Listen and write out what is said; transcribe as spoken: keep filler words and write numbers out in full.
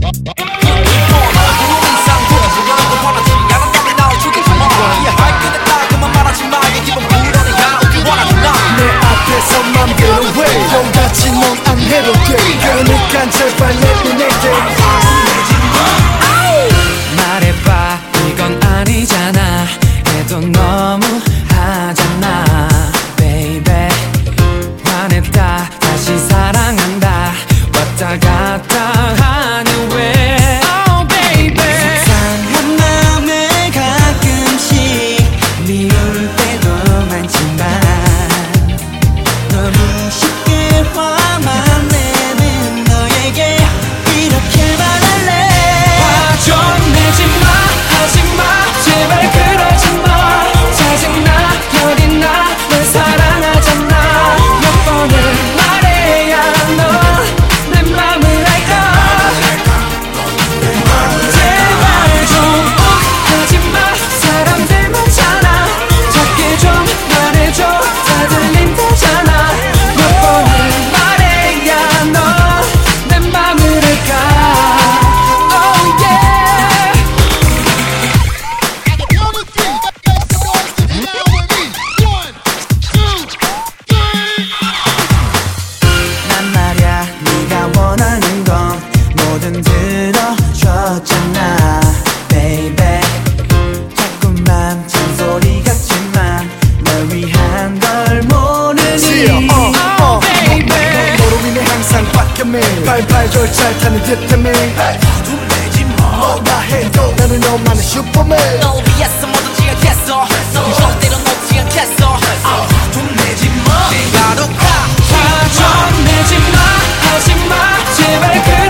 그러니까 제발 let me make it. 말해봐 이건 아니잖아 해도 너무 하잖아 baby 화냈다 다시 사랑한다 왔다 갔다 하는 왜 oh baby 속상한 맘에 가끔씩 미울 때도 많지만 너무 쉽게 화만 내는 너에게 이렇게 말할래. 화 좀 내지마 하지마 제발 그러지마 짜증나 열이 나 널 사랑하잖아 몇 번을 말해야 넌 내 맘을 알까 제발 좀 하지마 사람들 많잖아 작게 좀 말해줘 다 들린다잖아 몇 번을 말해야 넌 내 맘을 알까 oh yeah 난 말야 네가 원하는 건 뭐든 들어줬잖아 baby 자꾸만 잔소리 같지만 널 위한 걸 모르니 Yeah, uh, uh. baby 너로 인해 항상 바뀌어매 발발 절잘 타는 듯함에 화도 내지마 뭐라 해도 나는 너만의 슈퍼맨 널 위해서 뭐든지 하겠어 절대로 놓지 않겠어 화도 내지마 내가 더 가 화 좀 내지마 하지마 제발 그